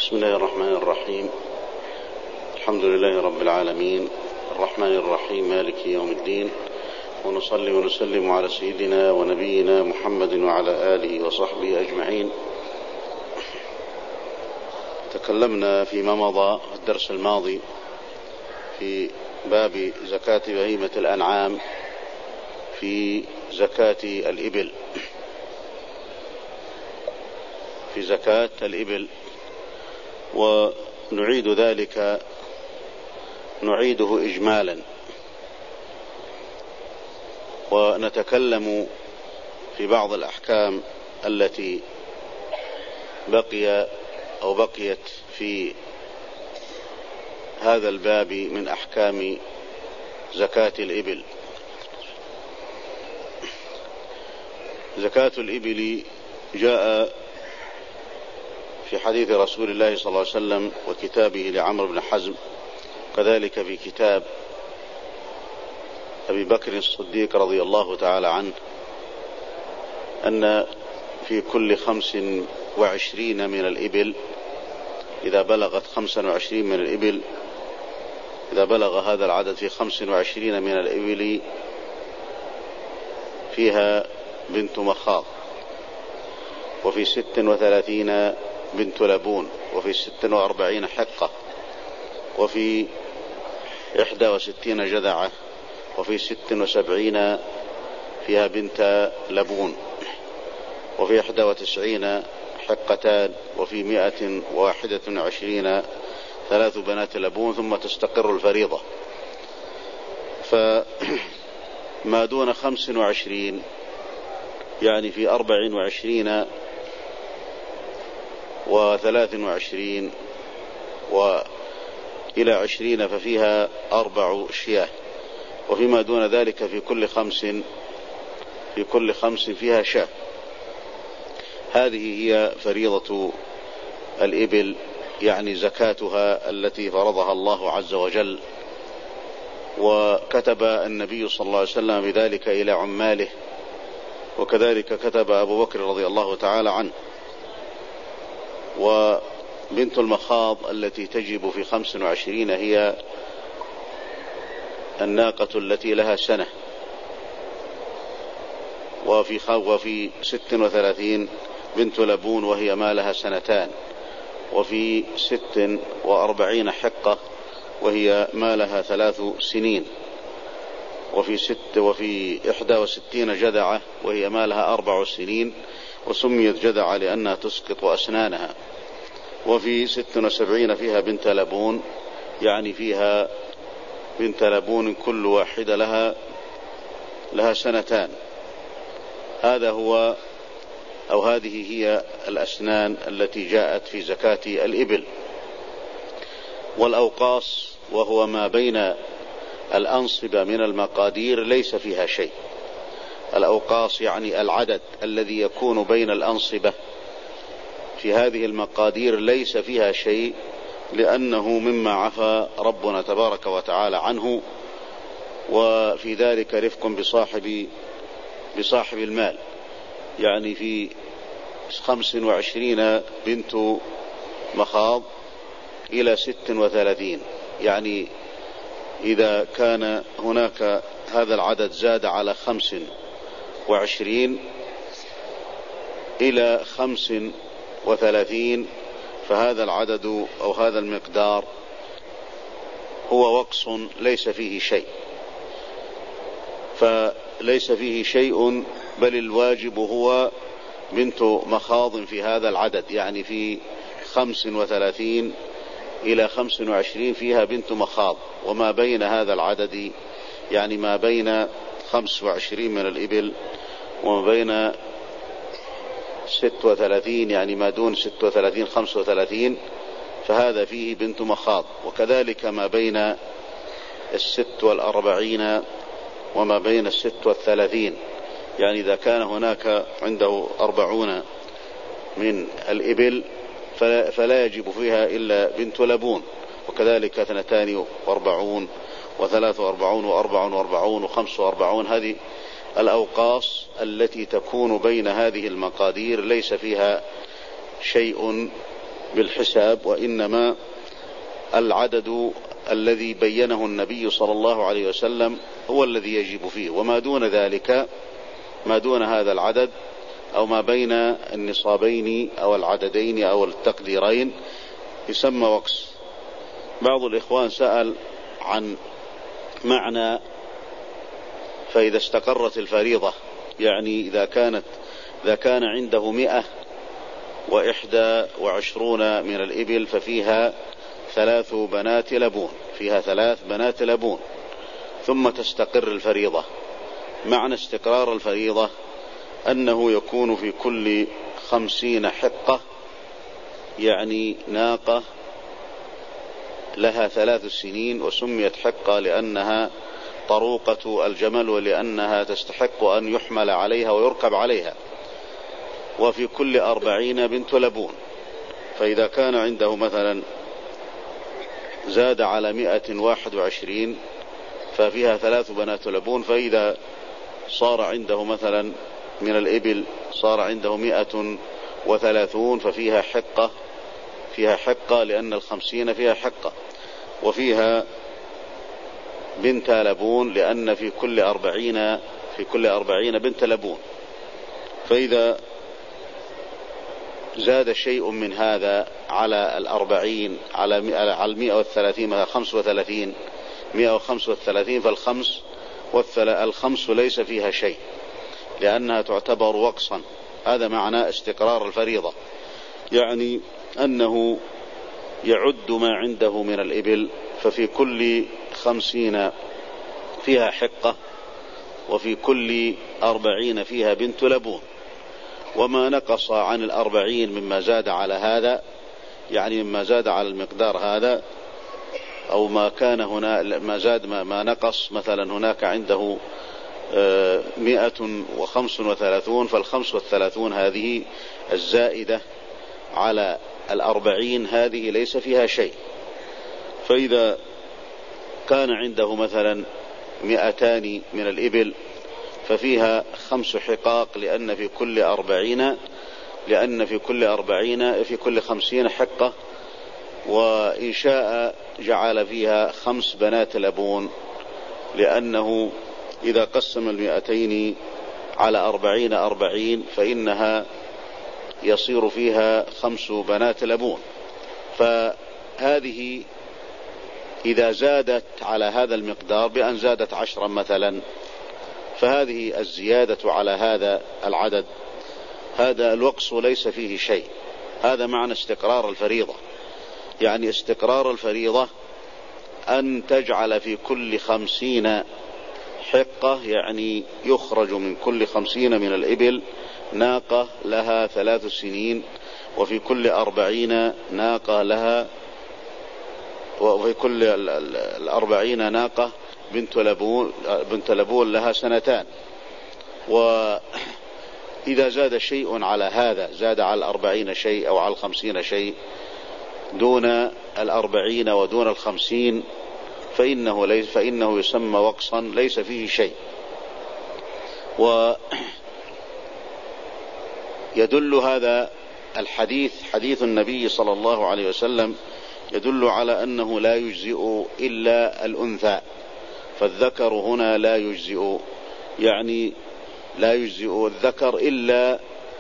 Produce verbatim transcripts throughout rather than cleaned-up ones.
بسم الله الرحمن الرحيم. الحمد لله رب العالمين الرحمن الرحيم مالك يوم الدين، ونصلي ونسلم على سيدنا ونبينا محمد وعلى آله وصحبه أجمعين. تكلمنا فيما مضى الدرس الماضي في باب زكاة بهيمة الأنعام في زكاة الإبل في زكاة الإبل ونعيد ذلك نعيده إجمالا، ونتكلم في بعض الأحكام التي بقي أو بقيت في هذا الباب من أحكام زكاة الإبل. زكاة الإبل جاء في حديث رسول الله صلى الله عليه وسلم وكتابه لعمرو بن حزم، كذلك في كتاب أبي بكر الصديق رضي الله تعالى عنه، أن في كل خمس وعشرين من الإبل إذا بلغت خمسا وعشرين من الإبل إذا بلغ هذا العدد في خمس وعشرين من الإبل فيها بنت مخاض، وفي ست وثلاثين بنت لبون، وفي ست وأربعين حقة، وفي إحدى وستين جذعة، وفي ست وسبعين فيها بنت لبون، وفي إحدى وتسعين حقتان، وفي مئة واحدة وعشرين ثلاث بنات لبون، ثم تستقر الفريضة. فما دون خمس وعشرين يعني في أربع وعشرين وثلاث وعشرين وإلى عشرين ففيها أربع شياه، وفيما دون ذلك في كل خمس في كل خمس فيها شاه. هذه هي فريضة الإبل، يعني زكاتها التي فرضها الله عز وجل، وكتب النبي صلى الله عليه وسلم بذلك إلى عماله، وكذلك كتب أبو بكر رضي الله تعالى عنه. وبنت المخاض التي تجب في خمس وعشرين هي الناقة التي لها سنة، وفي وفي ست وثلاثين بنت لبون وهي ما لها سنتان، وفي ست وأربعين حقة وهي ما لها ثلاث سنين، وفي ست وفي إحدى وستين جذعة وهي ما لها أربع سنين، وسميت جذعة لأنها تسقط أسنانها. وفي ست وسبعين فيها بنت لبون، يعني فيها بنت لبون كل واحدة لها لها سنتان. هذا هو أو هذه هي الأسنان التي جاءت في زكاة الإبل. والأوقاص وهو ما بين الأنصبة من المقادير ليس فيها شيء. الأوقاص يعني العدد الذي يكون بين الأنصبة في هذه المقادير ليس فيها شيء، لأنه مما عفى ربنا تبارك وتعالى عنه، وفي ذلك رفق بصاحب بصاحب المال. يعني في خمس وعشرين بنت مخاض إلى ست وثلاثين، يعني إذا كان هناك هذا العدد زاد على خمس وعشرين إلى خمس وثلاثين فهذا العدد أو هذا المقدار هو وقص ليس فيه شيء، فليس فيه شيء، بل الواجب هو بنت مخاض في هذا العدد. يعني في خمس وثلاثين إلى خمس وعشرين فيها بنت مخاض، وما بين هذا العدد يعني ما بين خمس وعشرين من الإبل وما بين ست وثلاثين يعني ما دون ست وثلاثين خمس وثلاثين فهذا فيه بنت مخاض. وكذلك ما بين الست والأربعين وما بين الست والثلاثين، يعني إذا كان هناك عنده أربعون من الإبل فلا يجب فيها إلا بنت لبون، وكذلك اثنتان واربعون وثلاث واربعون واربع واربعون وخمس واربعون. هذه الأوقاص التي تكون بين هذه المقادير ليس فيها شيء بالحساب، وإنما العدد الذي بينه النبي صلى الله عليه وسلم هو الذي يجب فيه، وما دون ذلك، ما دون هذا العدد أو ما بين النصابين أو العددين أو التقديرين يسمى وقص. بعض الإخوان سأل عن معنى فإذا استقرت الفريضة، يعني إذا كانت إذا كان عنده مئة وإحدى وعشرون من الإبل ففيها ثلاث بنات لبون، فيها ثلاث بنات لبون ثم تستقر الفريضة. معنى استقرار الفريضة أنه يكون في كل خمسين حقة، يعني ناقة لها ثلاث سنين، وسميت حقة لأنها طروقة الجمل ولأنها تستحق أن يحمل عليها ويركب عليها. وفي كل أربعين بنت لبون، فإذا كان عنده مثلا زاد على مئة واحد وعشرين ففيها ثلاث بنات لبون، فإذا صار عنده مثلا من الإبل صار عنده مئة وثلاثون ففيها حقة، فيها حقة لأن الخمسين فيها حقة، وفيها بنت لبون لأن في كل أربعين في كل أربعين بنت لبون. فإذا زاد شيء من هذا على الأربعين على على المئة والثلاثين، مثلا خمس وثلاثين مئة وخمس وثلاثين، فالخمس والخمس ليس فيها شيء لأنها تعتبر وقصا. هذا معنى استقرار الفريضة، يعني أنه يعد ما عنده من الإبل، ففي كل خمسين فيها حقة، وفي كل أربعين فيها بنت لبون. وما نقص عن الأربعين مما زاد على هذا، يعني مما زاد على المقدار هذا، أو ما كان هنا ما زاد ما, ما نقص، مثلا هناك عنده مئة وخمس وثلاثون، فالخمس والثلاثون هذه الزائدة على الأربعين هذه ليس فيها شيء. فإذا كان عنده مثلا مئتان من الإبل ففيها خمس حقاق، لأن في كل أربعين لأن في كل أربعين في كل خمسين حقة، وإن شاء جعل فيها خمس بنات لبون، لأنه إذا قسم المئتين على أربعين أربعين فإنها يصير فيها خمس بنات لبون. فهذه إذا زادت على هذا المقدار بأن زادت عشرا مثلا، فهذه الزيادة على هذا العدد هذا الوقص ليس فيه شيء. هذا معنى استقرار الفريضة، يعني استقرار الفريضة أن تجعل في كل خمسين حقة، يعني يخرج من كل خمسين من الإبل ناقة لها ثلاث سنين، وفي كل أربعين ناقة لها وفي كل الأربعين ناقة بنت لبون بنت لبون لها سنتان. وإذا زاد شيء على هذا، زاد على الأربعين شيء أو على الخمسين شيء دون الأربعين ودون الخمسين، فإنه, ليس فإنه يسمى وقصا ليس فيه شيء. ويدل هذا الحديث حديث النبي صلى الله عليه وسلم يدل على أنه لا يجزئ إلا الأنثى، فالذكر هنا لا يجزئ، يعني لا يجزئ الذكر إلا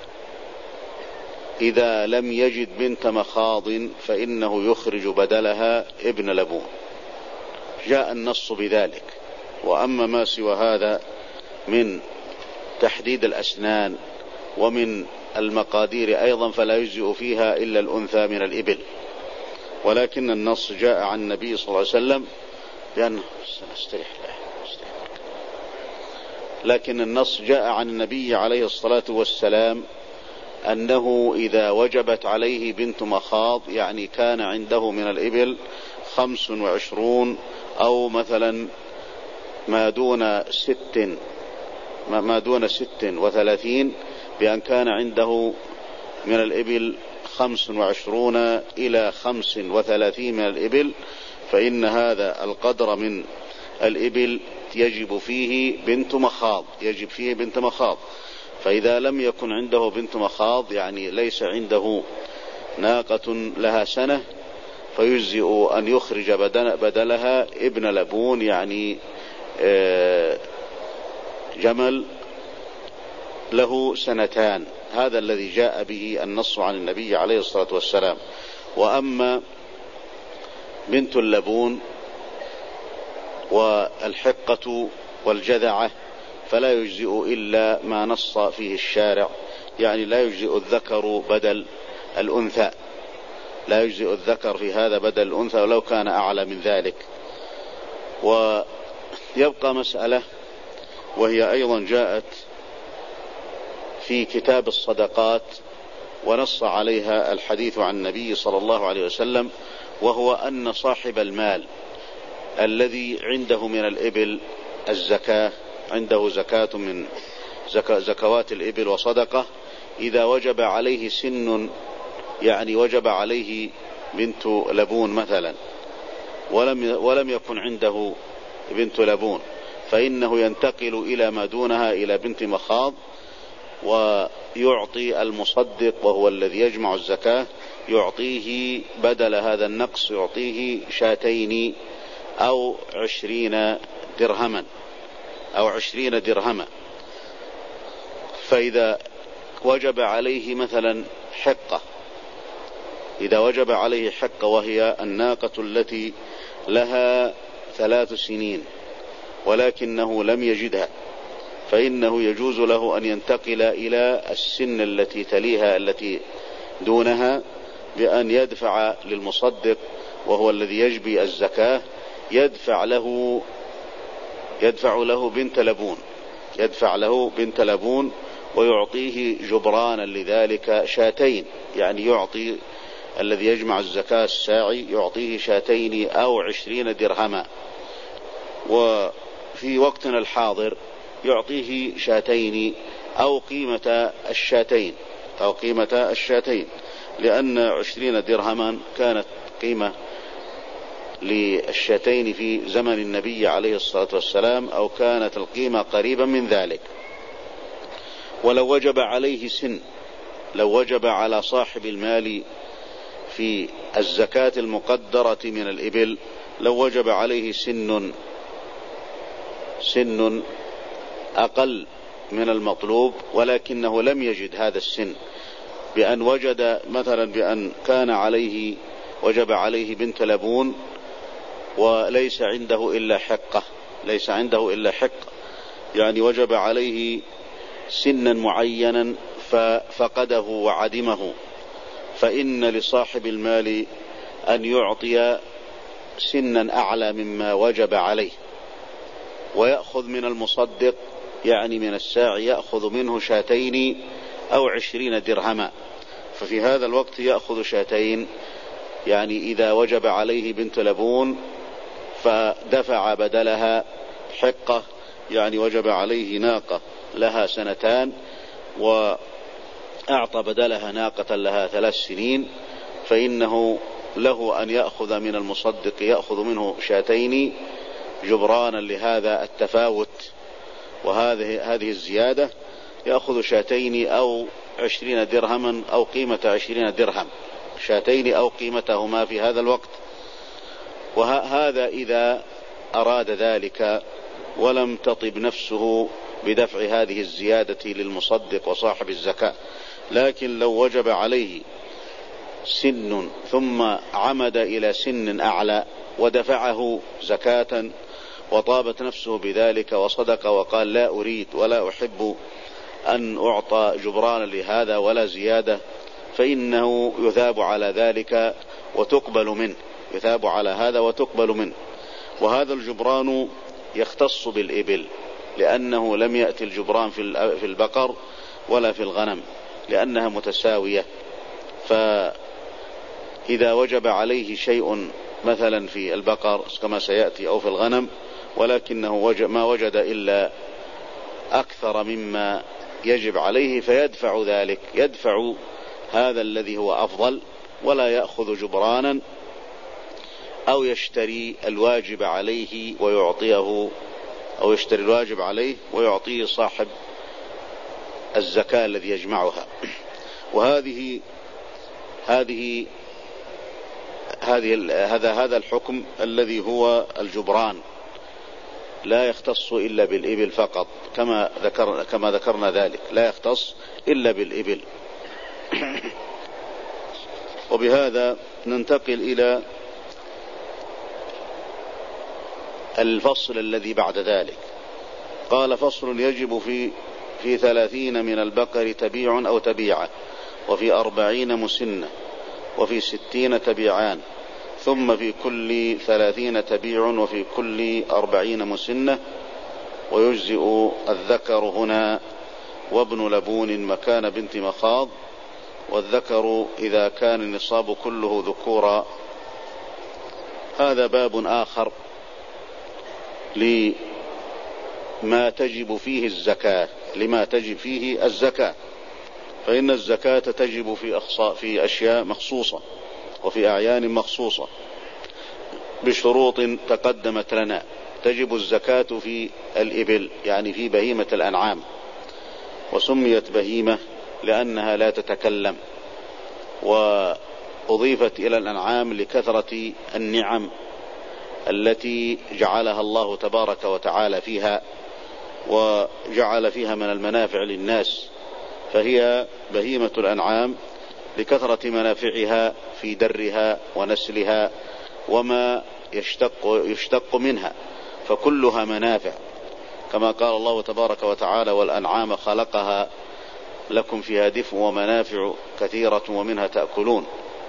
إذا لم يجد بنت مخاض فإنه يخرج بدلها ابن لبون، جاء النص بذلك. وأما ما سوى هذا من تحديد الأسنان ومن المقادير أيضا فلا يجزئ فيها إلا الأنثى من الإبل، ولكن النص جاء عن النبي صلى الله عليه وسلم بأنه سنستريح له لكن النص جاء عن النبي عليه الصلاة والسلام أنه إذا وجبت عليه بنت مخاض، يعني كان عنده من الإبل خمس وعشرون أو مثلا ما دون ست ما دون ست وثلاثين، بأن كان عنده من الإبل خمس وعشرون إلى خمس وثلاثين من الإبل، فإن هذا القدر من الإبل يجب فيه بنت مخاض يجب فيه بنت مخاض. فإذا لم يكن عنده بنت مخاض، يعني ليس عنده ناقة لها سنة فيجزئ أن يخرج بدلها ابن لبون، يعني جمل له سنتان. هذا الذي جاء به النص عن النبي عليه الصلاة والسلام. وأما بنت اللبون والحقة والجذعة فلا يجزئ إلا ما نص فيه الشارع، يعني لا يجزئ الذكر بدل الأنثى، لا يجزئ الذكر في هذا بدل الأنثى ولو كان أعلى من ذلك. ويبقى مسألة وهي أيضا جاءت في كتاب الصدقات ونص عليها الحديث عن النبي صلى الله عليه وسلم، وهو أن صاحب المال الذي عنده من الإبل الزكاة، عنده زكاة من زكا زكوات الإبل وصدقة، إذا وجب عليه سن، يعني وجب عليه بنت لبون مثلا ولم ولم يكن عنده بنت لبون، فإنه ينتقل إلى ما دونها إلى بنت مخاض، ويعطي المصدق وهو الذي يجمع الزكاة يعطيه بدل هذا النقص، يعطيه شاتين أو عشرين درهما أو عشرين درهما. فإذا وجب عليه مثلا حقة، إذا وجب عليه حقة وهي الناقة التي لها ثلاث سنين ولكنه لم يجدها، فإنه يجوز له أن ينتقل إلى السن التي تليها التي دونها بأن يدفع للمصدق وهو الذي يجبي الزكاة، يدفع له يدفع له بنت لبون يدفع له بنت لبون ويعطيه جبرانا لذلك شاتين، يعني يعطي الذي يجمع الزكاة الساعي يعطيه شاتين أو عشرين درهما. وفي وقتنا الحاضر يعطيه شاتين أو قيمة الشاتين أو قيمة الشاتين لأن عشرين درهما كانت قيمة للشاتين في زمن النبي عليه الصلاة والسلام، أو كانت القيمة قريبا من ذلك. ولو وجب عليه سن، لو وجب على صاحب المال في الزكاة المقدرة من الإبل، لو وجب عليه سن سن أقل من المطلوب ولكنه لم يجد هذا السن، بأن وجد مثلا بأن كان عليه وجب عليه بنت لبون وليس عنده إلا حقة، ليس عنده إلا حقة يعني وجب عليه سنا معينا ففقده وعدمه، فإن لصاحب المال أن يعطي سنا أعلى مما وجب عليه، ويأخذ من المصدق يعني من الساعي يأخذ منه شاتين أو عشرين درهما. ففي هذا الوقت يأخذ شاتين، يعني إذا وجب عليه بنت لبون فدفع بدلها حقة، يعني وجب عليه ناقة لها سنتان وأعطى بدلها ناقة لها ثلاث سنين، فإنه له أن يأخذ من المصدق يأخذ منه شاتين جبرانا لهذا التفاوت وهذه هذه الزيادة، يأخذ شاتين أو عشرين درهما أو قيمة عشرين درهم، شاتين أو قيمتهما في هذا الوقت. وهذا إذا أراد ذلك ولم تطب نفسه بدفع هذه الزيادة للمصدق وصاحب الزكاة. لكن لو وجب عليه سن ثم عمد إلى سن أعلى ودفعه زكاة وطابت نفسه بذلك وصدق وقال لا أريد ولا أحب أن أعطى جبرانا لهذا ولا زيادة، فإنه يثاب على ذلك وتقبل منه، يثاب على هذا وتقبل منه. وهذا الجبران يختص بالإبل، لأنه لم يأتي الجبران في البقر ولا في الغنم لأنها متساوية. فإذا وجب عليه شيء مثلا في البقر كما سيأتي أو في الغنم ولكنه وجد ما وجد إلا أكثر مما يجب عليه فيدفع ذلك، يدفع هذا الذي هو أفضل ولا يأخذ جبرانا، أو يشتري الواجب عليه ويعطيه، أو يشتري الواجب عليه ويعطيه صاحب الزكاة الذي يجمعها. وهذه هذه هذه هذا هذا الحكم الذي هو الجبران لا يختص إلا بالإبل فقط، كما ذكر كما ذكرنا ذلك، لا يختص إلا بالإبل. وبهذا ننتقل إلى الفصل الذي بعد ذلك. قال: فصل: يجب في في ثلاثين من البقر تبيع أو تبيعة، وفي أربعين مسنة، وفي ستين تبيعان، ثم في كل ثلاثين تبيع، وفي كل أربعين مسنة. ويجزئ الذكر هنا وابن لبون مكان بنت مخاض، والذكر إذا كان النصاب كله ذكورا. هذا باب آخر لما تجب فيه الزكاة لما تجب فيه الزكاة فإن الزكاة تجب في أخصاء في أشياء مخصوصة وفي أعيان مخصوصة بشروط تقدمت لنا. تجب الزكاة في الإبل، يعني في بهيمة الأنعام، وسميت بهيمة لأنها لا تتكلم، وأضيفت إلى الأنعام لكثرة النعم التي جعلها الله تبارك وتعالى فيها، وجعل فيها من المنافع للناس، فهي بهيمة الأنعام لكثرة منافعها في درها ونسلها وما يشتق, يشتق منها، فكلها منافع، كما قال الله تبارك وتعالى: والأنعام خلقها لكم فيها دفء ومنافع كثيرة ومنها تأكلون.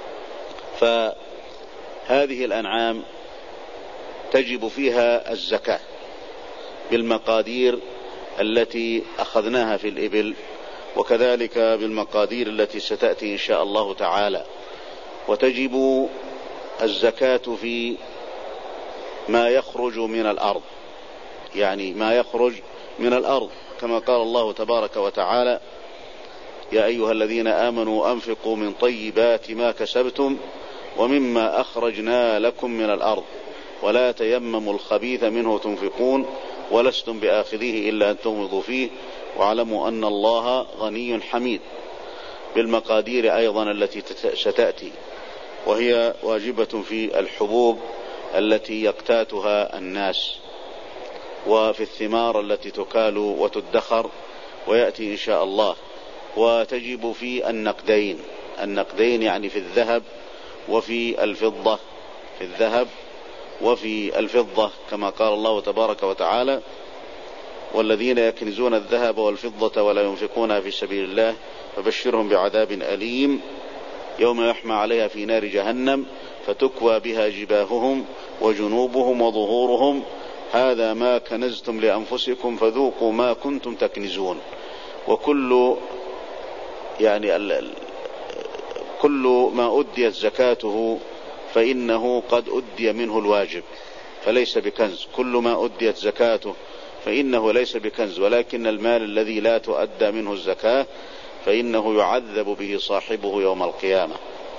فهذه الأنعام تجب فيها الزكاة بالمقادير التي أخذناها في الإبل، وكذلك بالمقادير التي ستأتي إن شاء الله تعالى. وتجب الزكاة في ما يخرج من الأرض، يعني ما يخرج من الأرض، كما قال الله تبارك وتعالى: يا أيها الذين آمنوا أنفقوا من طيبات ما كسبتم ومما أخرجنا لكم من الأرض ولا تيمموا الخبيث منه تنفقون ولستم بآخذيه إلا أن تغمضوا فيه واعلموا أن الله غني حميد، بالمقادير أيضا التي ستأتي، وهي واجبة في الحبوب التي يقتاتها الناس، وفي الثمار التي تكال وتدخر ويأتي إن شاء الله. وتجب في النقدين النقدين يعني في الذهب وفي الفضة في الذهب وفي الفضة، كما قال الله تبارك وتعالى: والذين يكنزون الذهب والفضة ولا ينفقونها في سبيل الله فبشرهم بعذاب أليم يوم يحمى عليها في نار جهنم فتكوى بها جباههم وجنوبهم وظهورهم هذا ما كنزتم لأنفسكم فذوقوا ما كنتم تكنزون. وكل يعني ال ال كل ما أديت زكاته فإنه قد أدي منه الواجب فليس بكنز، كل ما أديت زكاته فإنه ليس بكنز، ولكن المال الذي لا تؤدى منه الزكاة فإنه يعذب به صاحبه يوم القيامة.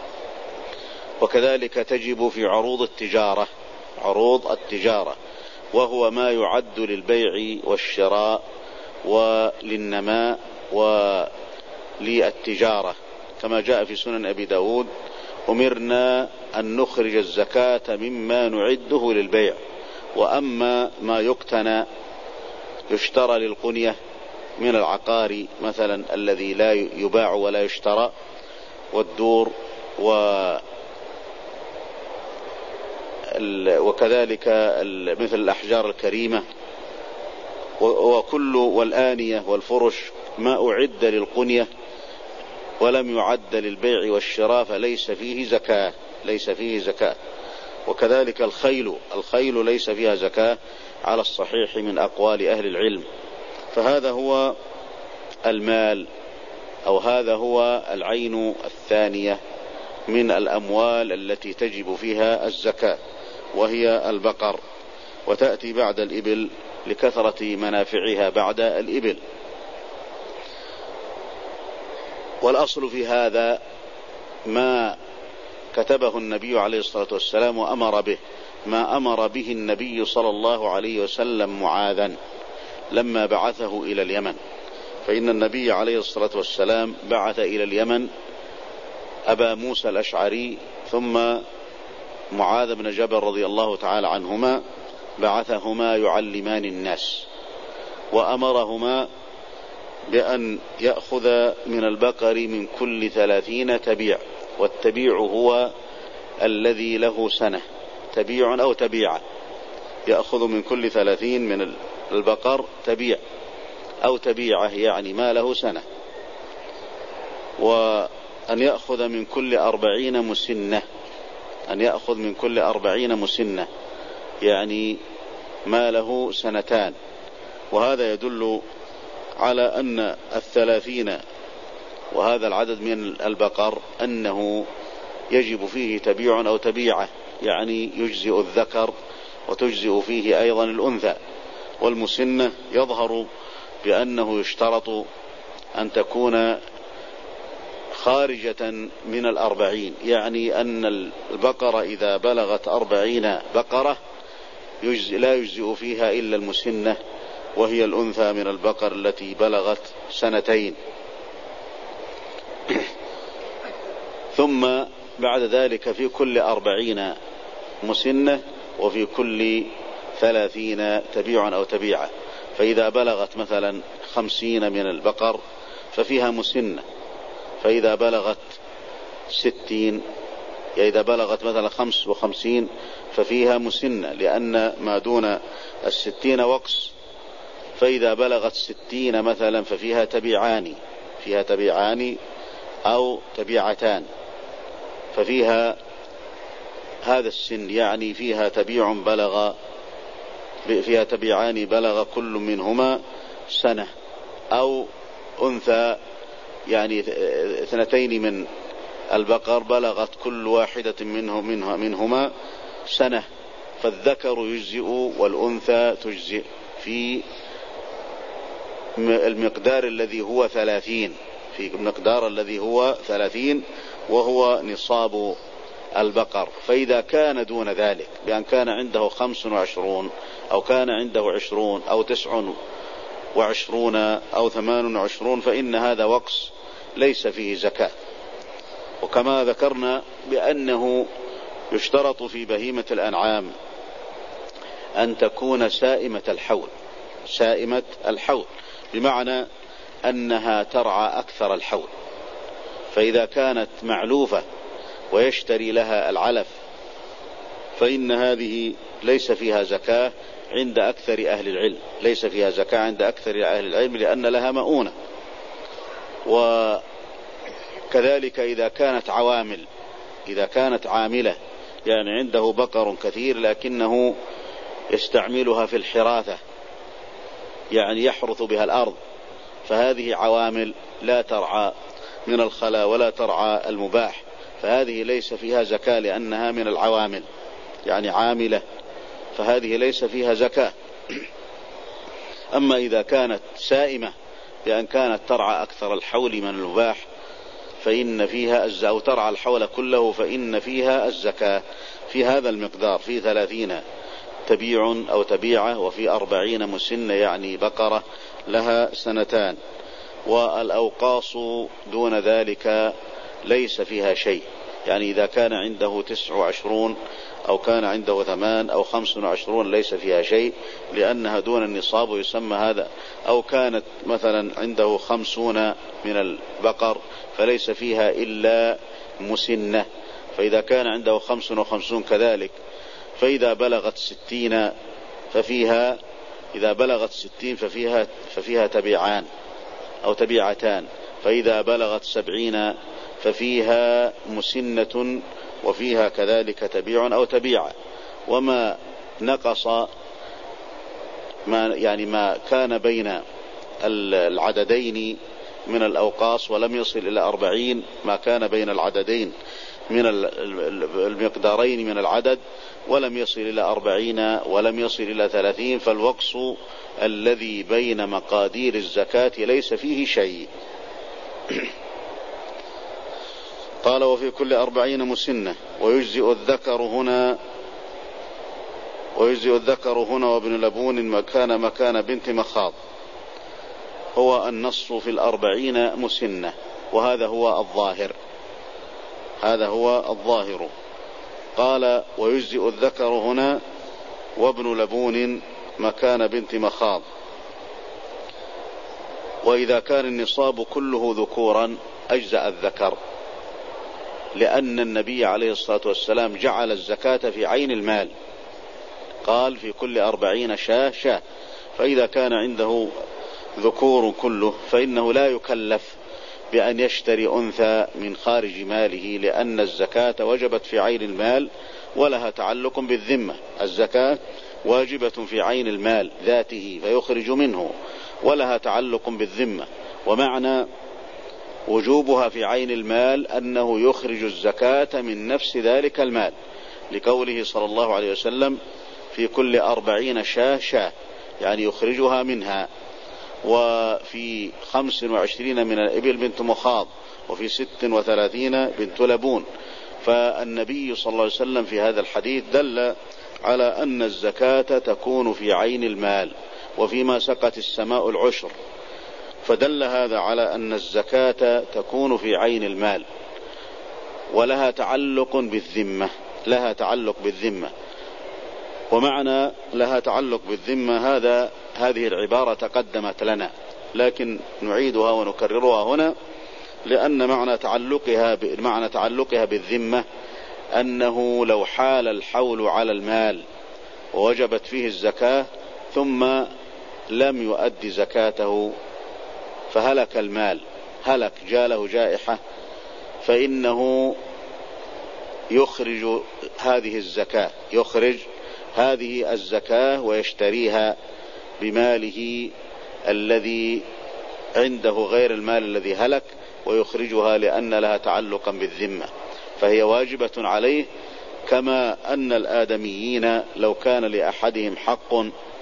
وكذلك تجب في عروض التجارة عروض التجارة وهو ما يعد للبيع والشراء وللنماء وللتجارة، كما جاء في سنن أبي داود: أمرنا أن نخرج الزكاة مما نعده للبيع، وأما ما يقتنى يشترى للقنية من العقار مثلا الذي لا يباع ولا يشترى، والدور و وكذلك مثل الأحجار الكريمة وكل والآنية والفرش ما أعد للقنية ولم يعد للبيع والشراء فليس فيه زكاة ليس فيه زكاة. وكذلك الخيل الخيل ليس فيها زكاة على الصحيح من أقوال أهل العلم. فهذا هو المال أو هذا هو العين الثانية من الأموال التي تجب فيها الزكاة، وهي البقر، وتأتي بعد الإبل لكثرة منافعها بعد الإبل. والأصل في هذا ما كتبه النبي عليه الصلاة والسلام وأمر به ما أمر به النبي صلى الله عليه وسلم معاذا لما بعثه إلى اليمن، فإن النبي عليه الصلاة والسلام بعث إلى اليمن أبا موسى الأشعري ثم معاذ بن جبل رضي الله تعالى عنهما بعثهما يعلمان الناس، وأمرهما بأن يأخذ من البقر من كل ثلاثين تبيع، والتبيع هو الذي له سنة، تبيع أو تبيعة، يأخذ من كل ثلاثين من البقر تبيع أو تبيعة يعني ما له سنة، وأن يأخذ من كل أربعين مسنة، أن يأخذ من كل أربعين مسنة يعني ما له سنتان. وهذا يدل على أن الثلاثين وهذا العدد من البقر أنه يجب فيه تبيع أو تبيعة، يعني يجزئ الذكر وتجزئ فيه أيضا الأنثى. والمسنة يظهر بأنه يشترط أن تكون خارجة من الأربعين، يعني أن البقرة إذا بلغت أربعين بقرة يجزئ لا يجزئ فيها إلا المسنة، وهي الأنثى من البقر التي بلغت سنتين. ثم بعد ذلك في كل أربعين مسنة وفي كل ثلاثين تبيع أو تبيعة. فإذا بلغت مثلا خمسين من البقر ففيها مسنة، فإذا بلغت ستين إذا بلغت مثلا خمس وخمسين ففيها مسنة، لأن ما دون الستين وقص. فإذا بلغت ستين مثلا ففيها تبيعان فيها تبيعان أو تبيعتان، ففيها هذا السن يعني فيها تبيع بلغ فيها تبيعان بلغ كل منهما سنة، أو أنثى يعني اثنتين من البقر بلغت كل واحدة منه منها منهما سنة، فالذكر يجزئ والأنثى تجزئ في المقدار الذي هو ثلاثين في المقدار الذي هو ثلاثين وهو نصاب البقر. فإذا كان دون ذلك بأن كان عنده خمس وعشرون أو كان عنده عشرون أو تسع وعشرون أو ثمان وعشرون فإن هذا وقص ليس فيه زكاة. وكما ذكرنا بأنه يشترط في بهيمة الأنعام أن تكون سائمة الحول، سائمة الحول بمعنى أنها ترعى أكثر الحول. فإذا كانت معلوفة ويشتري لها العلف فإن هذه ليس فيها زكاة عند أكثر أهل العلم، ليس فيها زكاة عند أكثر أهل العلم لأن لها مؤونة. وكذلك إذا كانت عوامل، إذا كانت عاملة يعني عنده بقر كثير لكنه يستعملها في الحراثة يعني يحرث بها الأرض، فهذه عوامل لا ترعى من الخلا ولا ترعى المباح، فهذه ليس فيها زكاة لأنها من العوامل يعني عاملة، فهذه ليس فيها زكاة. أما إذا كانت سائمة بأن كانت ترعى أكثر الحول من المباح فإن فيها الزكاة، أو ترعى الحول كله فإن فيها الزكاة في هذا المقدار، في ثلاثين تبيع أو تبيعة وفي أربعين مسنة يعني بقرة لها سنتان. والأوقاص دون ذلك ليس فيها شيء، يعني إذا كان عنده تسع وعشرون أو كان عنده ثمان أو خمس وعشرون ليس فيها شيء لأنها دون النصاب ويسمى هذا، أو كانت مثلا عنده خمسون من البقر فليس فيها إلا مسنة. فإذا كان عنده خمس وخمسون كذلك، فإذا بلغت ستين ففيها إذا بلغت ستين ففيها ففيها تبيعان أو تبيعتان، فإذا بلغت سبعين ففيها مسنة وفيها كذلك تبيع أو تبيعة. وما نقص ما يعني ما كان بين العددين من الأوقاص ولم يصل إلى أربعين، ما كان بين العددين من المقدارين من العدد ولم يصل إلى أربعين ولم يصل إلى ثلاثين، فالوقص الذي بين مقادير الزكاة ليس فيه شيء. قال وفي كل أربعين مسنة ويجزئ الذكر هنا ويجزئ الذكر هنا وابن لبون مكان مكان بنت مخاض، هو النص في الأربعين مسنة، وهذا هو الظاهر. هذا هو الظاهر. قال ويجزئ الذكر هنا وابن لبون مكان بنت مخاض. وإذا كان النصاب كله ذكورا أجزأ الذكر، لأن النبي عليه الصلاة والسلام جعل الزكاة في عين المال، قال في كل أربعين شاة شاة. فإذا كان عنده ذكور كله فإنه لا يكلف بأن يشتري أنثى من خارج ماله، لأن الزكاة وجبت في عين المال ولها تعلق بالذمة. الزكاة واجبة في عين المال ذاته فيخرج منه ولها تعلق بالذمة. ومعنى وجوبها في عين المال أنه يخرج الزكاة من نفس ذلك المال، لقوله صلى الله عليه وسلم في كل أربعين شاة شاة، يعني يخرجها منها. وفي خمس وعشرين من الإبل بنت مخاض، وفي ست وثلاثين بنت لبون. فالنبي صلى الله عليه وسلم في هذا الحديث دل على أن الزكاة تكون في عين المال، وفيما سقت السماء العشر، فدل هذا على أن الزكاة تكون في عين المال ولها تعلق بالذمة، لها تعلق بالذمة. ومعنى لها تعلق بالذمة هذا هذه العبارة تقدمت لنا، لكن نعيدها ونكررها هنا، لأن معنى تعلقها معنى تعلقها بالذمة أنه لو حال الحول على المال ووجبت فيه الزكاة ثم لم يؤدي زكاته فهلك المال، هلك جاله جائحة، فإنه يخرج هذه الزكاة يخرج هذه الزكاة ويشتريها بماله الذي عنده غير المال الذي هلك، ويخرجها لأن لها تعلقا بالذمة، فهي واجبة عليه. كما أن الآدميين لو كان لأحدهم حق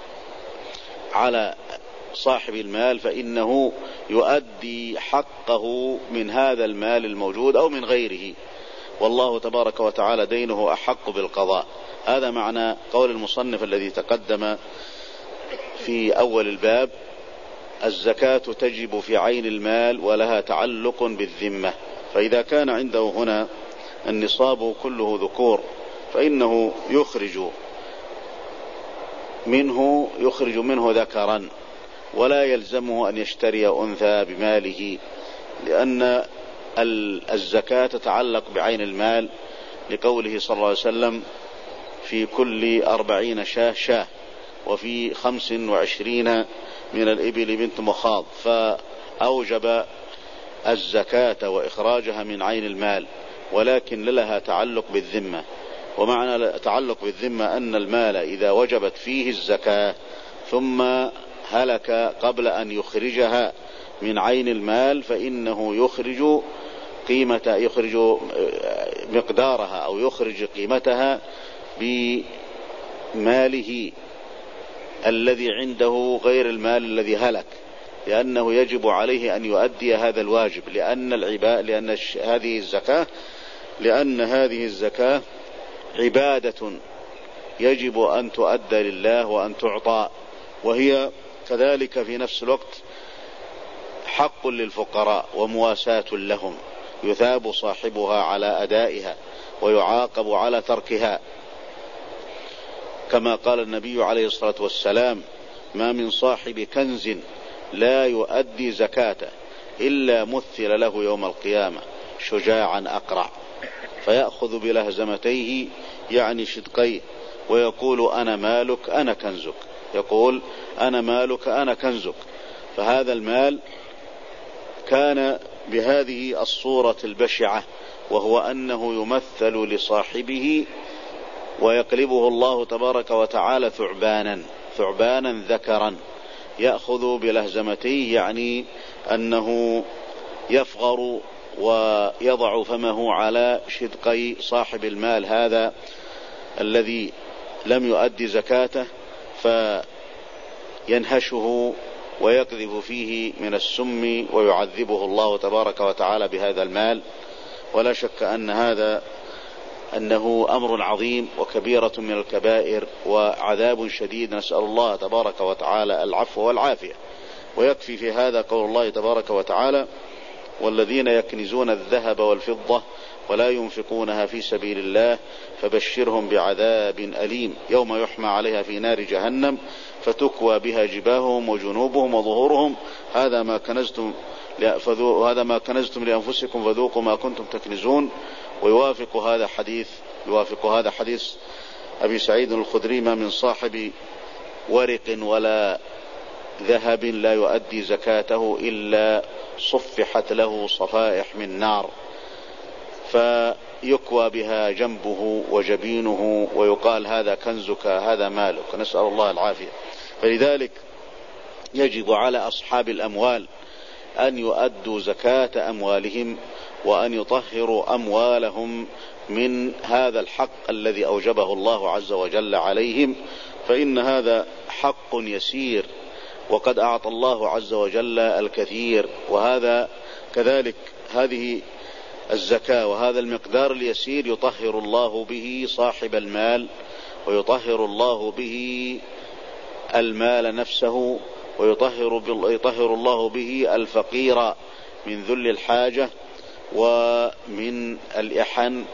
على صاحب المال فإنه يؤدي حقه من هذا المال الموجود أو من غيره، والله تبارك وتعالى دينه أحق بالقضاء. هذا معنى قول المصنف الذي تقدم في أول الباب: الزكاة تجب في عين المال ولها تعلق بالذمة. فإذا كان عنده هنا النصاب كله ذكور فإنه يخرج منه يخرج منه ذكرا، ولا يلزمه أن يشتري أنثى بماله، لأن الزكاة تتعلق بعين المال، لقوله صلى الله عليه وسلم في كل أربعين شاة شاة، وفي خمس وعشرين من الإبل بنت مخاض، فأوجب الزكاة وإخراجها من عين المال، ولكن لها تعلق بالذمة. ومعنى تعلق بالذمة أن المال إذا وجبت فيه الزكاة ثم هلك قبل أن يخرجها من عين المال فإنه يخرج قيمة يخرج مقدارها أو يخرج قيمتها بماله الذي عنده غير المال الذي هلك، لأنه يجب عليه أن يؤدي هذا الواجب، لأن العباء لأن هذه الزكاة لأن هذه الزكاة عبادة يجب أن تؤدى لله وأن تعطى، وهي كذلك في نفس الوقت حق للفقراء ومواساة لهم، يثاب صاحبها على أدائها ويعاقب على تركها، كما قال النبي عليه الصلاة والسلام: ما من صاحب كنز لا يؤدي زكاته إلا مثل له يوم القيامة شجاعا أقرع، فيأخذ بلهزمتيه يعني شدقيه ويقول: أنا مالك أنا كنزك، يقول: أنا مالك أنا كنزك. فهذا المال كان بهذه الصورة البشعة، وهو أنه يمثل لصاحبه ويقلبه الله تبارك وتعالى ثعبانا ثعبانا ذكرا يأخذ بلهزمتيه، يعني أنه يفغر ويضع فمه على شدقي صاحب المال هذا الذي لم يؤدي زكاته، فينهشه ويقذف فيه من السم ويعذبه الله تبارك وتعالى بهذا المال. ولا شك أن هذا أنه أمر عظيم وكبيرة من الكبائر وعذاب شديد، نسأل الله تبارك وتعالى العفو والعافية. ويكفي في هذا قول الله تبارك وتعالى: والذين يكنزون الذهب والفضة ولا ينفقونها في سبيل الله فبشرهم بعذاب أليم يوم يحمى عليها في نار جهنم فتكوى بها جباههم وجنوبهم وظهورهم هذا ما كنزتم هذا ما كنزتم لأنفسكم فذوقوا ما كنتم تكنزون. ويوافق هذا حديث يوافق هذا حديث أبي سعيد الخدري: ما من صاحب ورق ولا ذهب لا يؤدي زكاته إلا صفحت له صفائح من نار فيكوى بها جنبه وجبينه ويقال هذا كنزك هذا مالك، نسأل الله العافية. فلذلك يجب على أصحاب الأموال أن يؤدوا زكاة أموالهم وأن يطهروا أموالهم من هذا الحق الذي أوجبه الله عز وجل عليهم، فإن هذا حق يسير وقد أعطى الله عز وجل الكثير. وهذا كذلك هذه الزكاة وهذا المقدار اليسير يطهر الله به صاحب المال ويطهر الله به المال نفسه ويطهر يطهر الله به الفقير من ذل الحاجة ومن الإحن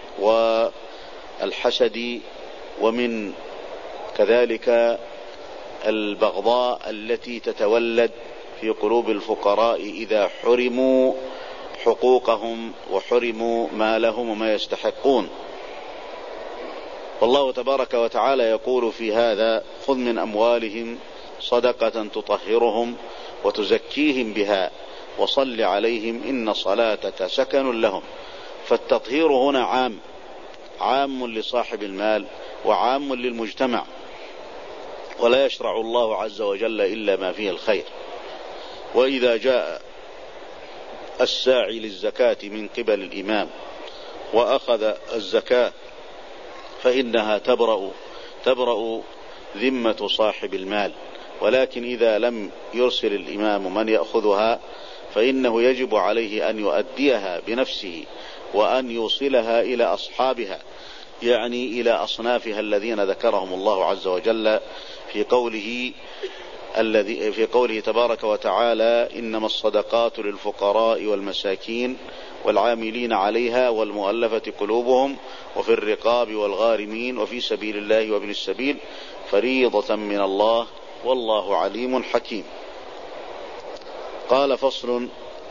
والحسد ومن كذلك البغضاء التي تتولد في قلوب الفقراء إذا حرموا حقوقهم وحرموا ما لهم وما يستحقون. والله تبارك وتعالى يقول في هذا: خذ من أموالهم صدقة تطهرهم وتزكيهم بها وصل عليهم إن صلاتك سكن لهم. فالتطهير هنا عام عام لصاحب المال وعام للمجتمع، ولا يشرع الله عز وجل إلا ما فيه الخير. وإذا جاء الساعي للزكاة من قبل الإمام وأخذ الزكاة فإنها تبرأ تبرأ ذمة صاحب المال، ولكن إذا لم يرسل الإمام من يأخذها فإنه يجب عليه أن يؤديها بنفسه وأن يوصلها إلى أصحابها، يعني إلى أصنافها الذين ذكرهم الله عز وجل في قوله الذي في قوله تبارك وتعالى: إنما الصدقات للفقراء والمساكين والعاملين عليها والمؤلفة قلوبهم وفي الرقاب والغارمين وفي سبيل الله وابن السبيل فريضة من الله والله عليم حكيم. قال: فصل: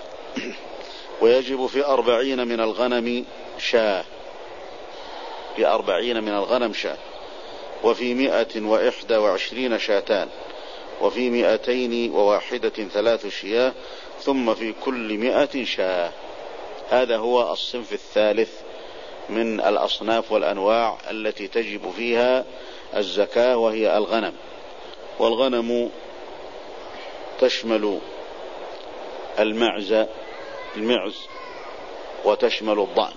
ويجب في أربعين من الغنم شاة في أربعين من الغنم شاة وفي مئة وإحدى وعشرين شاتان وفي مئتين وواحدة ثلاث شياه ثم في كل مئة شاة. هذا هو الصنف الثالث من الأصناف والأنواع التي تجب فيها الزكاة، وهي الغنم. والغنم تشمل المعز المعز وتشمل الضأن،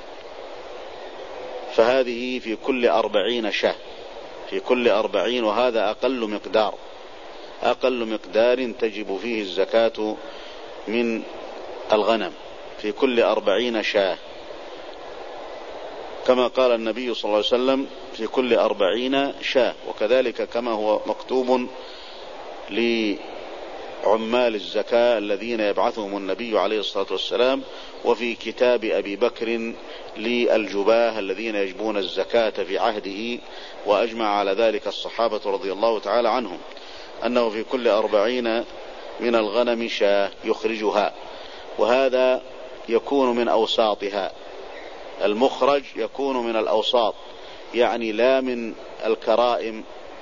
فهذه في كل أربعين شاة في كل أربعين، وهذا أقل مقدار أقل مقدار تجب فيه الزكاة من الغنم، في كل أربعين شاة، كما قال النبي صلى الله عليه وسلم: في كل أربعين شاة. وكذلك كما هو مكتوب لعمال الزكاة الذين يبعثهم النبي عليه الصلاة والسلام، وفي كتاب أبي بكر للجباه الذين يجبون الزكاة في عهده، وأجمع على ذلك الصحابة رضي الله تعالى عنهم، أنه في كل أربعين من الغنم شاة يخرجها، وهذا يكون من أوساطها. المخرج يكون من الأوساط، يعني لا من الكرائم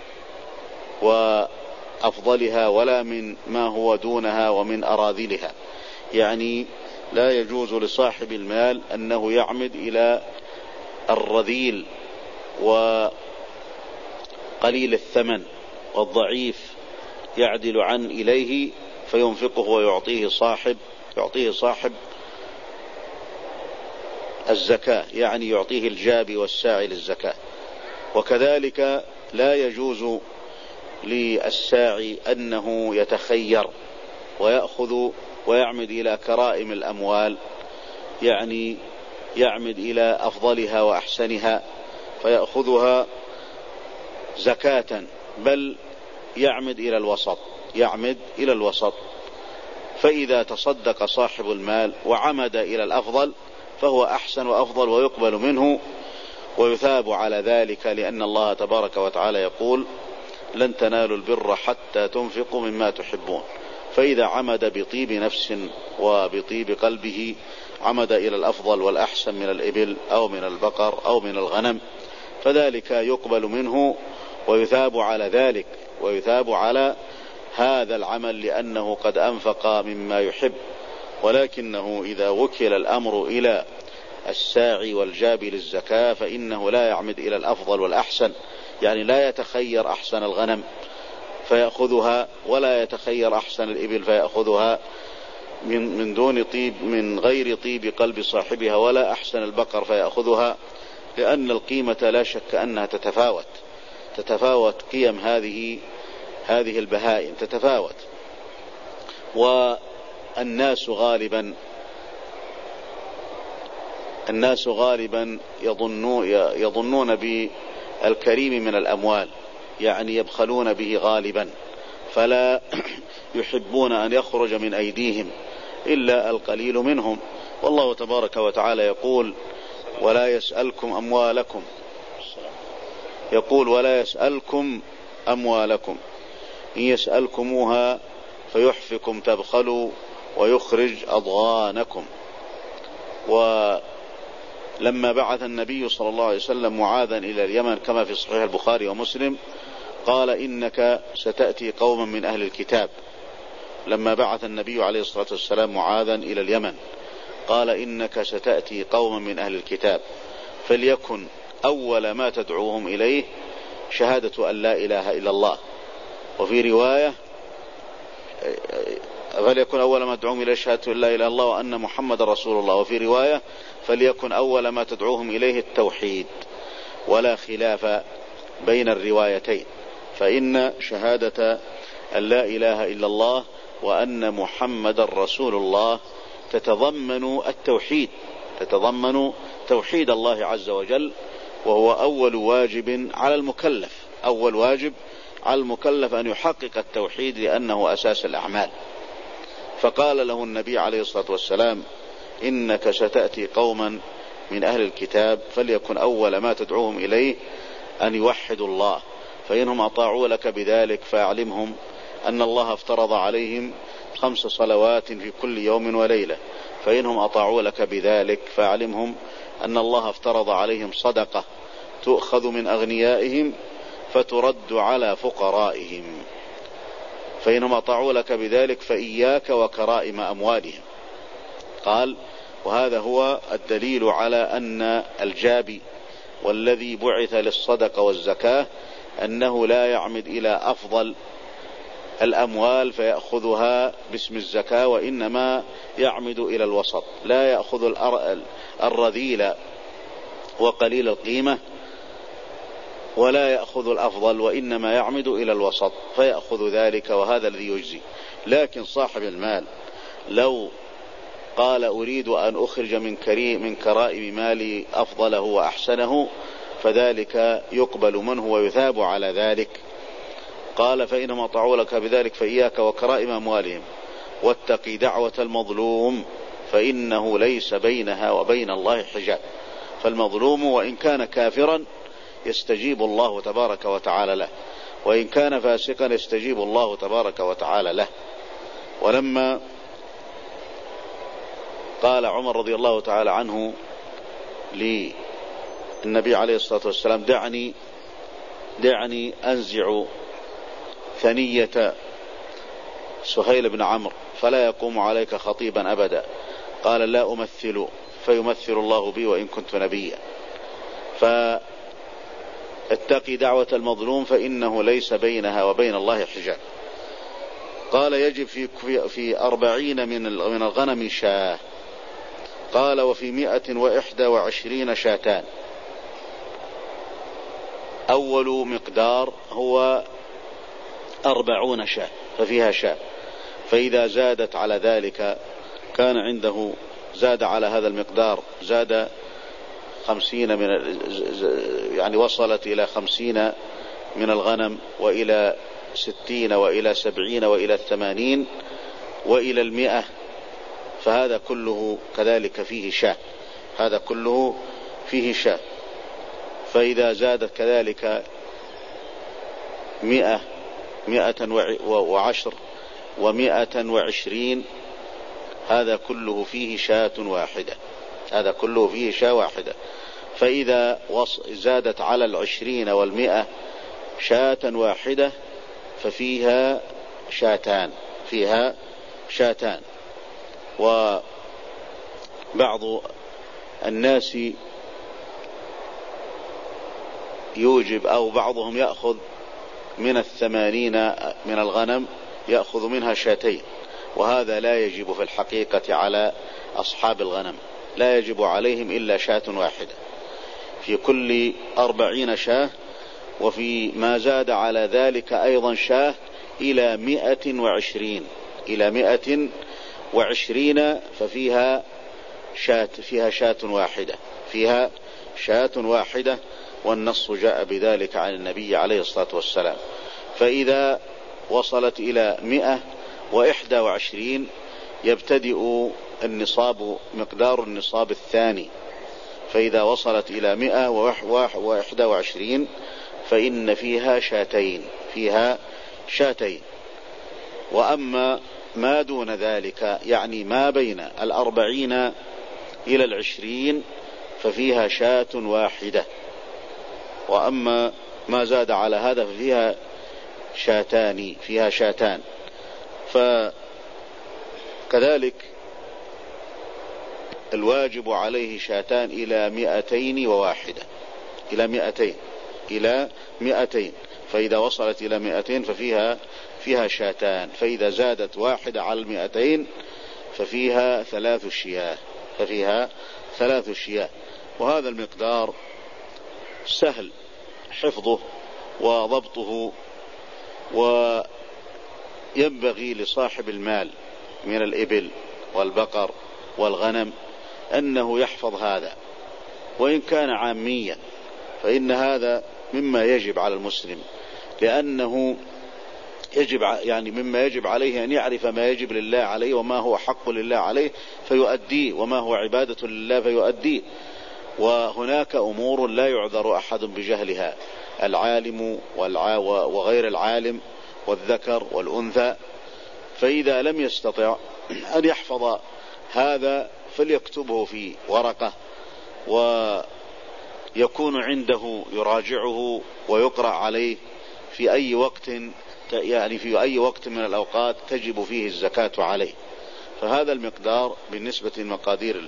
وأفضلها ولا من ما هو دونها ومن أراذلها. يعني لا يجوز لصاحب المال أنه يعمد إلى الرذيل وقليل الثمن والضعيف يعدل عن إليه فينفقه ويعطيه صاحب يعطيه صاحب الزكاة، يعني يعطيه الجابي والساعي للزكاة. وكذلك لا يجوز للساعي أنه يتخير ويأخذ ويعمد إلى كرائم الأموال، يعني يعمد إلى أفضلها وأحسنها فيأخذها زكاة، بل يعمد إلى الوسط يعمد إلى الوسط فإذا تصدق صاحب المال وعمد إلى الأفضل فهو أحسن وأفضل ويقبل منه ويثاب على ذلك، لأن الله تبارك وتعالى يقول: لن تنالوا البر حتى تنفقوا مما تحبون. فإذا عمد بطيب نفس وبطيب قلبه عمد إلى الأفضل والأحسن من الإبل أو من البقر أو من الغنم، فذلك يقبل منه ويثاب على ذلك، ويثاب على هذا العمل لأنه قد أنفق مما يحب. ولكنه إذا وكل الأمر إلى الساعي والجابي للزكاة فإنه لا يعمد إلى الأفضل والأحسن، يعني لا يتخير أحسن الغنم فيأخذها، ولا يتخير أحسن الإبل فيأخذها من من دون طيب، من غير طيب قلب صاحبها، ولا أحسن البقر فيأخذها، لأن القيمة لا شك أنها تتفاوت تتفاوت قيم هذه هذه البهائم تتفاوت. والناس غالبا الناس غالبا يظنون يظنون بالكريم من الأموال، يعني يبخلون به غالبا، فلا يحبون أن يخرج من أيديهم إلا القليل منهم. والله تبارك وتعالى يقول: ولا يسألكم أموالكم يقول ولا يسألكم أموالكم إن يسألكموها فيحفكم تبخلوا ويخرج أضغانكم. ولما بعث النبي صلى الله عليه وسلم معاذا إلى اليمن كما في صحيح البخاري ومسلم قال: إنك ستأتي قوما من أهل الكتاب. لما بعث النبي عليه الصلاة والسلام معاذا إلى اليمن قال: إنك ستأتي قوما من أهل الكتاب، فليكن أول ما تدعوهم إليه شهادة أن لا إله إلا الله. وفي رواية: فليكن أول ما تدعوهم إليه شهادة أن لا إله إلا الله وأن محمد رسول الله. وفي رواية: فليكن أول ما تدعوهم إليه التوحيد. ولا خلاف بين الروايتين، فإن شهادة أن لا إله إلا الله وأن محمد رسول الله تتضمن التوحيد، تتضمن توحيد الله عز وجل، وهو أول واجب على المكلف، أول واجب على المكلف أن يحقق التوحيد لأنه أساس الأعمال. فقال له النبي عليه الصلاة والسلام: إنك ستأتي قوما من أهل الكتاب فليكن أول ما تدعوهم إليه أن يوحدوا الله، فإنهم أطاعوا لك بذلك فأعلمهم أن الله افترض عليهم خمس صلوات في كل يوم وليلة، فإنهم أطاعوا لك بذلك فأعلمهم أن الله افترض عليهم صدقة تؤخذ من أغنيائهم فترد على فقرائهم، فإنهم أطاعوا لك بذلك فإياك وكرائم أموالهم. قال: وهذا هو الدليل على أن الجابي والذي بعث للصدقة والزكاة أنه لا يعمد إلى أفضل الأموال فيأخذها باسم الزكاة، وإنما يعمد إلى الوسط، لا يأخذ الرذيل وقليل القيمة ولا يأخذ الأفضل، وإنما يعمد إلى الوسط فيأخذ ذلك، وهذا الذي يجزي. لكن صاحب المال لو قال: أريد أن أخرج من كريم من كرائم مالي أفضله وأحسنه، فذلك يقبل منه ويثاب على ذلك. قال: فإنما أطاعوا لك بذلك فإياك وكرائم أموالهم واتقي دعوة المظلوم فإنه ليس بينها وبين الله حجاب. فالمظلوم وإن كان كافرا يستجيب الله تبارك وتعالى له، وإن كان فاسقا يستجيب الله تبارك وتعالى له. ولما قال عمر رضي الله تعالى عنه للنبي عليه الصلاة والسلام: دعني دعني أنزع ثنية سهيل بن عمرو فلا يقوم عليك خطيبا أبدا، قال: لا أمثل فيمثل الله بي وإن كنت نبيا. فاتقي دعوة المظلوم فإنه ليس بينها وبين الله حجاب. قال: يجب في في أربعين من من الغنم شاة. قال: وفي مئة وإحدى وعشرين شاتان. أول مقدار هو أربعون شاة ففيها شاة، فإذا زادت على ذلك كان عنده زاد على هذا المقدار، زاد خمسين من يعني وصلت إلى خمسين من الغنم وإلى ستين وإلى سبعين وإلى الثمانين وإلى المئة، فهذا كله كذلك فيه شاة. هذا كله فيه شاة. فإذا زادت كذلك مئة مئة وعشر ومئة وعشرين هذا كله فيه شاة واحدة، هذا كله فيه شاة واحدة. فإذا زادت على العشرين والمئة شاة واحدة ففيها شاتان، فيها شاتان. وبعض الناس يوجب أو بعضهم يأخذ من الثمانين من الغنم يأخذ منها شاتين، وهذا لا يجب في الحقيقة على أصحاب الغنم، لا يجب عليهم إلا شاة واحدة في كل أربعين شاة، وفي ما زاد على ذلك أيضا شاة إلى مئة وعشرين، إلى مئة وعشرين ففيها شاة، فيها شاة واحدة، فيها شاة واحدة. والنص جاء بذلك عن النبي عليه الصلاة والسلام. فإذا وصلت إلى مئة وإحدى وعشرين يبتدئ النصاب، مقدار النصاب الثاني. فإذا وصلت إلى مئة وإحدى وعشرين فإن فيها شاتين، فيها شاتين. وأما ما دون ذلك يعني ما بين الأربعين إلى العشرين ففيها شاة واحدة، وأما ما زاد على هذا ففيها شاتان، فيها شاتان. فكذلك الواجب عليه شاتان إلى مئتين وواحدة، إلى مئتين، إلى مئتين. فإذا وصلت إلى مئتين ففيها فيها شاتان. فإذا زادت واحدة على المئتين ففيها ثلاث شياه، ففيها ثلاث شياه. وهذا المقدار سهل حفظه وضبطه، وينبغي لصاحب المال من الإبل والبقر والغنم أنه يحفظ هذا، وإن كان عاميا فإن هذا مما يجب على المسلم، لأنه يجب يعني مما يجب عليه أن يعرف ما يجب لله عليه وما هو حق لله عليه فيؤديه، وما هو عبادة لله فيؤديه. وهناك أمور لا يعذر أحد بجهلها، العالم وغير العالم والذكر والأنثى. فإذا لم يستطع أن يحفظ هذا فليكتبه في ورقة ويكون عنده يراجعه ويقرأ عليه في أي وقت، يعني في أي وقت من الأوقات تجب فيه الزكاة عليه. فهذا المقدار بالنسبة لمقادير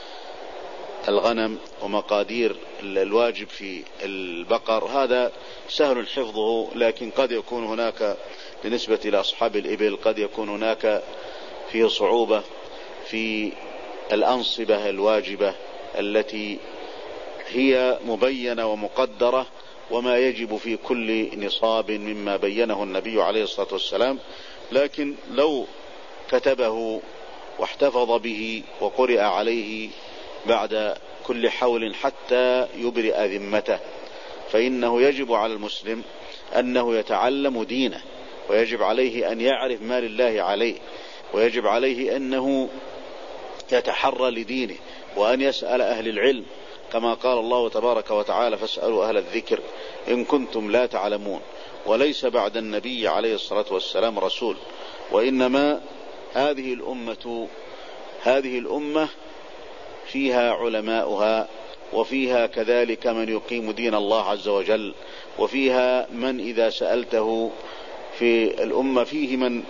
الغنم ومقادير الواجب في البقر هذا سهل حفظه، لكن قد يكون هناك بالنسبة لأصحاب الإبل قد يكون هناك فيه صعوبة في الأنصبة الواجبة التي هي مبينة ومقدرة، وما يجب في كل نصاب مما بينه النبي عليه الصلاة والسلام. لكن لو كتبه واحتفظ به وقرئ عليه بعد كل حول حتى يبرئ ذمته، فإنه يجب على المسلم أنه يتعلم دينه، ويجب عليه أن يعرف ما لله عليه، ويجب عليه أنه يتحرى لدينه وأن يسأل أهل العلم، كما قال الله تبارك وتعالى فاسألوا أهل الذكر إن كنتم لا تعلمون. وليس بعد النبي عليه الصلاة والسلام رسول، وإنما هذه الأمة هذه الأمة فيها علماؤها، وفيها كذلك من يقيم دين الله عز وجل، وفيها من إذا سألته في الأمة فيه من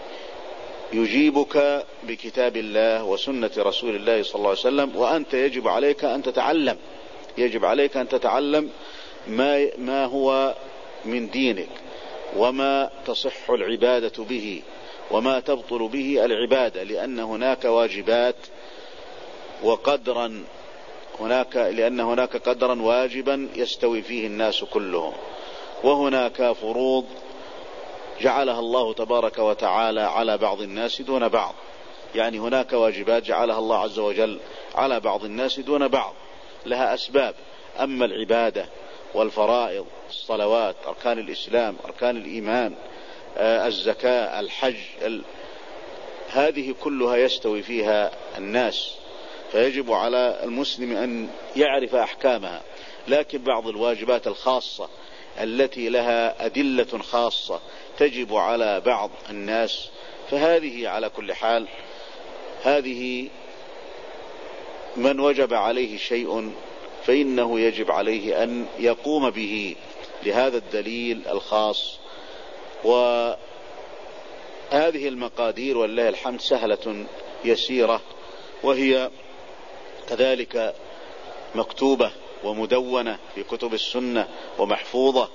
يجيبك بكتاب الله وسنة رسول الله صلى الله عليه وسلم. وأنت يجب عليك أن تتعلم، يجب عليك أن تتعلم ما, ما هو من دينك، وما تصح العبادة به، وما تبطل به العبادة، لأن هناك واجبات وقدرا هناك لأن هناك قدرا واجبا يستوي فيه الناس كلهم، وهناك فروض جعلها الله تبارك وتعالى على بعض الناس دون بعض، يعني هناك واجبات جعلها الله عز وجل على بعض الناس دون بعض، لها أسباب. أما العبادة والفرائض الصلوات أركان الإسلام أركان الإيمان الزكاة الحج هذه كلها يستوي فيها الناس، فيجب على المسلم أن يعرف أحكامها. لكن بعض الواجبات الخاصة التي لها أدلة خاصة تجب على بعض الناس، فهذه على كل حال هذه من وجب عليه شيء فإنه يجب عليه أن يقوم به لهذا الدليل الخاص. وهذه المقادير والله الحمد سهلة يسيرة، وهي كذلك مكتوبة ومدونة في كتب السنة ومحفوظة.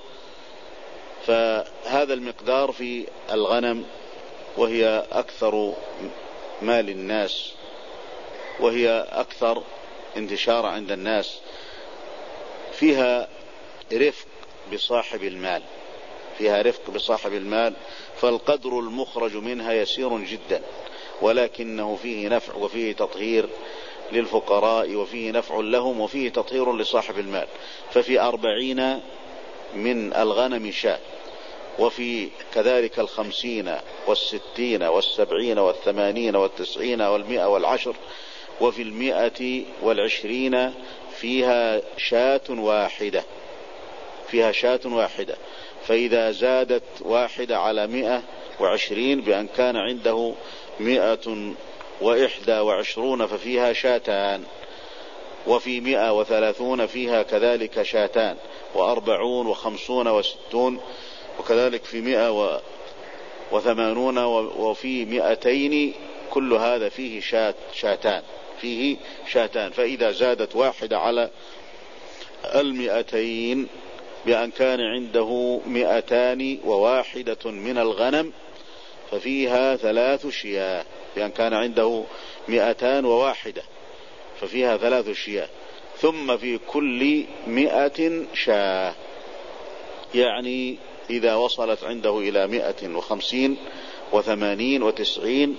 فهذا المقدار في الغنم، وهي أكثر مال الناس، وهي أكثر انتشار عند الناس، فيها رفق بصاحب المال، فيها رفق بصاحب المال، فالقدر المخرج منها يسير جدا، ولكنه فيه نفع وفيه تطهير للفقراء وفيه نفع لهم وفيه تطهير لصاحب المال. ففي أربعين من الغنم شاة، وفي كذلك الخمسين والستين والسبعين والثمانين والتسعين والمئة والعشر، وفي المئة والعشرين فيها شاة واحدة، فيها شاة واحدة. فإذا زادت واحدة على مئة وعشرين بأن كان عنده مئة وإحدى وعشرون ففيها شاتان، وفي مئة وثلاثون فيها كذلك شاتان، وأربعون وخمسون وستون، وكذلك في مئة وثمانون، وفي مئتين، كل هذا فيه شات شاتان فيه شاتان. فإذا زادت واحدة على المئتين بأن كان عنده مئتان وواحدة من الغنم ففيها ثلاث شياه، بأن كان عنده مئتان وواحدة ففيها ثلاث شياه. ثم في كل مئة شاه، يعني إذا وصلت عنده إلى مئة وخمسين وثمانين وتسعين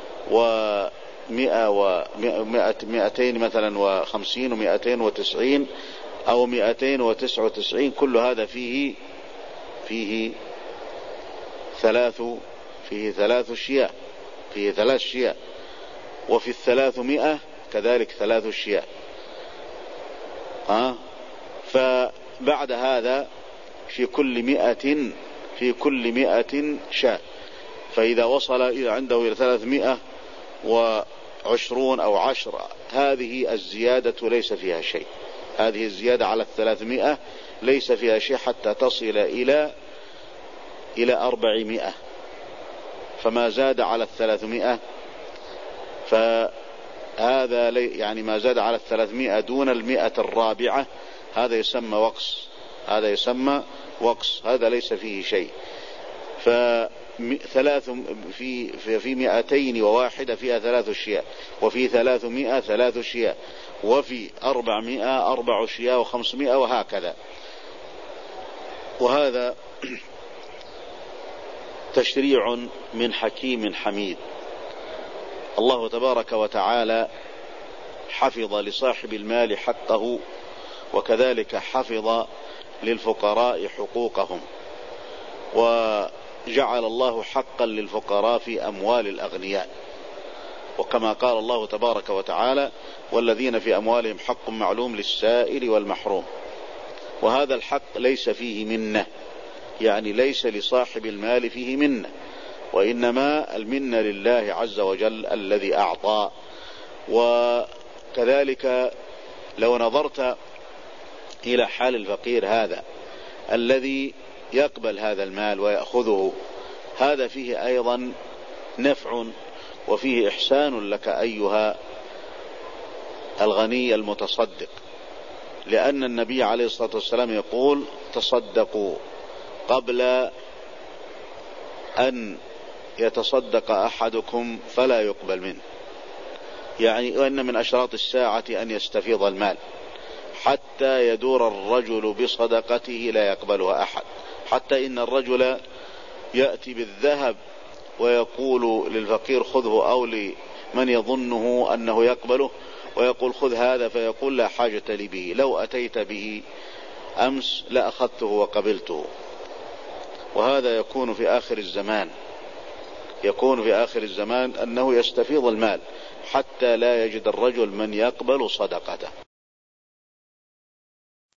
ومئة ومئتين مثلا وخمسين ومئتين وتسعين أو مئتين وتسعة وتسعين، كل هذا فيه فيه ثلاث فيه ثلاث شياه، فيه ثلاث شياه. وفي الثلاثمائة كذلك ثلاث شياه. ها فبعد هذا في كل مئة في كل مئة شاة. فإذا وصل إلى عنده إلى ثلاثمائة وعشرون أو عشر، هذه الزيادة ليس فيها شيء، هذه الزيادة على الثلاثمائة ليس فيها شيء حتى تصل إلى إلى أربعمائة. فما زاد على الثلاثمائة فهذا يعني ما زاد على الثلاثمائة دون المئة الرابعة هذا يسمى وقص، هذا يسمى وقص، هذا ليس فيه شيء. فثلاث في في في مئتين وواحدة فيها ثلاث شياء، وفي ثلاثمائة ثلاث شياء، وفي أربعمائة أربع شياء، وخمسمائة، وهكذا. وهذا تشريع من حكيم حميد. الله تبارك وتعالى حفظ لصاحب المال حقه، وكذلك حفظ للفقراء حقوقهم، وجعل الله حقا للفقراء في أموال الأغنياء. وكما قال الله تبارك وتعالى: والذين في أموالهم حق معلوم للسائل والمحروم. وهذا الحق ليس فيه منة، يعني ليس لصاحب المال فيه منة، وإنما المنة لله عز وجل الذي أعطى. وكذلك لو نظرت إلى حال الفقير هذا الذي يقبل هذا المال ويأخذه، هذا فيه أيضا نفع وفيه إحسان لك أيها الغني المتصدق، لأن النبي عليه الصلاة والسلام يقول: تصدقوا قبل أن يتصدق أحدكم فلا يقبل منه. يعني وإن من أشراط الساعة أن يستفيض المال حتى يدور الرجل بصدقته لا يقبلها أحد، حتى إن الرجل يأتي بالذهب ويقول للفقير: خذه، أو لمن يظنه أنه يقبله ويقول: خذ هذا، فيقول: لا حاجة لي به، لو أتيت به أمس لأخذته وقبلته. وهذا يكون في آخر الزمان، يكون في آخر الزمان أنه يستفيض المال، حتى لا يجد الرجل من يقبل صدقته.